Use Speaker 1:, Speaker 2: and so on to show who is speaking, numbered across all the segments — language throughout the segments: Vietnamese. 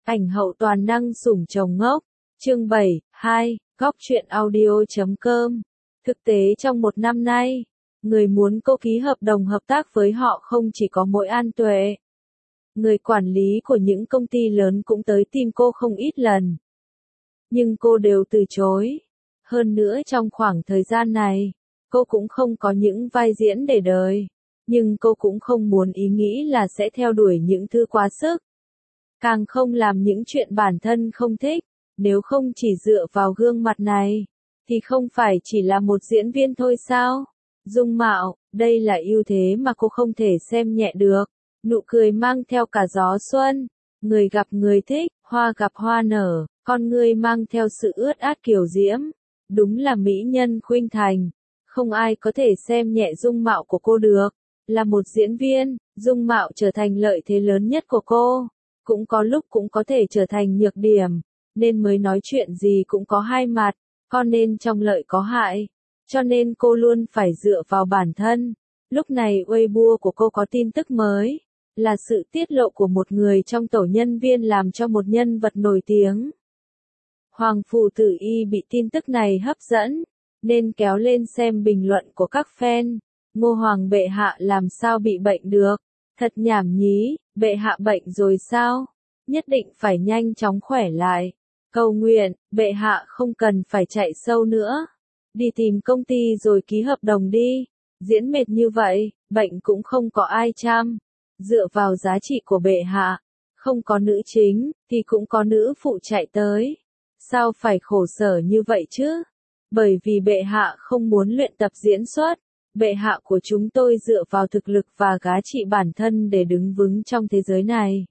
Speaker 1: Ảnh hậu toàn năng sủng chồng ngốc. Chương 7, 2, góc truyện audio.com. Thực tế trong một năm nay, người muốn cô ký hợp đồng hợp tác với họ không chỉ có mỗi An Tuệ. Người quản lý của những công ty lớn cũng tới tìm cô không ít lần. Nhưng cô đều từ chối. Hơn nữa trong khoảng thời gian này, cô cũng không có những vai diễn để đời. Nhưng cô cũng không muốn ý nghĩ là sẽ theo đuổi những thứ quá sức. Càng không làm những chuyện bản thân không thích. Nếu không chỉ dựa vào gương mặt này, thì không phải chỉ là một diễn viên thôi sao? Dung mạo, đây là ưu thế mà cô không thể xem nhẹ được. Nụ cười mang theo cả gió xuân, người gặp người thích, hoa gặp hoa nở, con người mang theo sự ướt át kiều diễm. Đúng là mỹ nhân khuynh thành, không ai có thể xem nhẹ dung mạo của cô được. Là một diễn viên, dung mạo trở thành lợi thế lớn nhất của cô, cũng có lúc cũng có thể trở thành nhược điểm, nên mới nói chuyện gì cũng có hai mặt, con nên trong lợi có hại. Cho nên cô luôn phải dựa vào bản thân. Lúc này Weibo của cô có tin tức mới, là sự tiết lộ của một người trong tổ nhân viên làm cho một nhân vật nổi tiếng. Hoàng Phủ Tử Y bị tin tức này hấp dẫn, nên kéo lên xem bình luận của các fan. Ngô Hoàng bệ hạ làm sao bị bệnh được? Thật nhảm nhí, bệ hạ bệnh rồi sao? Nhất định phải nhanh chóng khỏe lại. Cầu nguyện, bệ hạ không cần phải chạy sâu nữa. Đi tìm công ty rồi ký hợp đồng đi. Diễn mệt như vậy, bệnh cũng không có ai chăm. Dựa vào giá trị của bệ hạ, không có nữ chính, thì cũng có nữ phụ chạy tới. Sao phải khổ sở như vậy chứ? Bởi vì bệ hạ không muốn luyện tập diễn xuất. Bệ hạ của chúng tôi dựa vào thực lực và giá trị bản thân để đứng vững trong thế giới này.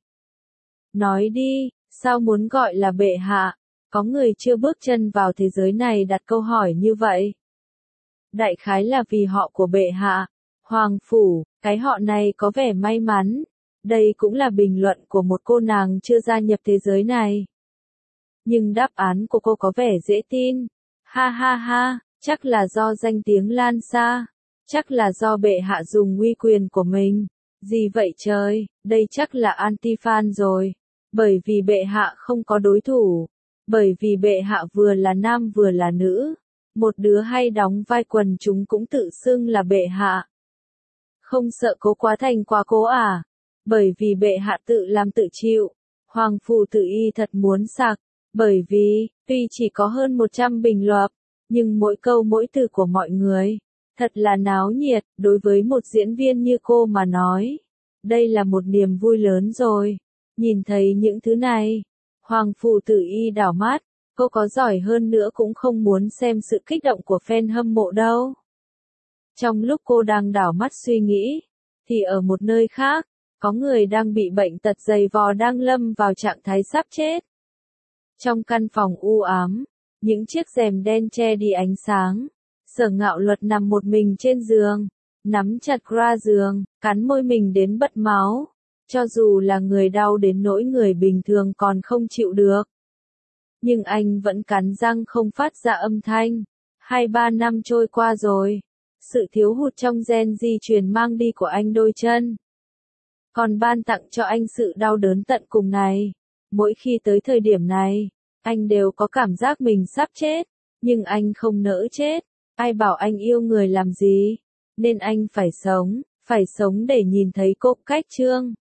Speaker 1: Nói đi, sao muốn gọi là bệ hạ? Có người chưa bước chân vào thế giới này đặt câu hỏi như vậy. Đại khái là vì họ của bệ hạ, Hoàng Phủ, cái họ này có vẻ may mắn. Đây cũng là bình luận của một cô nàng chưa gia nhập thế giới này. Nhưng đáp án của cô có vẻ dễ tin. Ha ha ha, chắc là do danh tiếng lan xa. Chắc là do bệ hạ dùng uy quyền của mình. Gì vậy trời, đây chắc là anti-fan rồi. Bởi vì bệ hạ không có đối thủ. Bởi vì bệ hạ vừa là nam vừa là nữ. Một đứa hay đóng vai quần chúng cũng tự xưng là bệ hạ. Không sợ cố quá thành quá cố à? Bởi vì bệ hạ tự làm tự chịu. Hoàng Phủ Tử Y thật muốn sặc. Bởi vì, tuy chỉ có hơn 100 bình luận, nhưng mỗi câu mỗi từ của mọi người, thật là náo nhiệt. Đối với một diễn viên như cô mà nói, đây là một niềm vui lớn rồi. Nhìn thấy những thứ này, Hoàng Phủ Tử Y đảo mắt, cô có giỏi hơn nữa cũng không muốn xem sự kích động của fan hâm mộ đâu. Trong lúc cô đang đảo mắt suy nghĩ, thì ở một nơi khác, có người đang bị bệnh tật dày vò đang lâm vào trạng thái sắp chết. Trong căn phòng u ám, những chiếc rèm đen che đi ánh sáng, Sở Ngạo Luật nằm một mình trên giường, nắm chặt ra giường, cắn môi mình đến bật máu. Cho dù là người đau đến nỗi người bình thường còn không chịu được. Nhưng anh vẫn cắn răng không phát ra âm thanh. 2-3 năm trôi qua rồi. Sự thiếu hụt trong gen di truyền mang đi của anh đôi chân. Còn ban tặng cho anh sự đau đớn tận cùng này. Mỗi khi tới thời điểm này, anh đều có cảm giác mình sắp chết. Nhưng anh không nỡ chết. Ai bảo anh yêu người làm gì? Nên anh phải sống để nhìn thấy cô cách trương.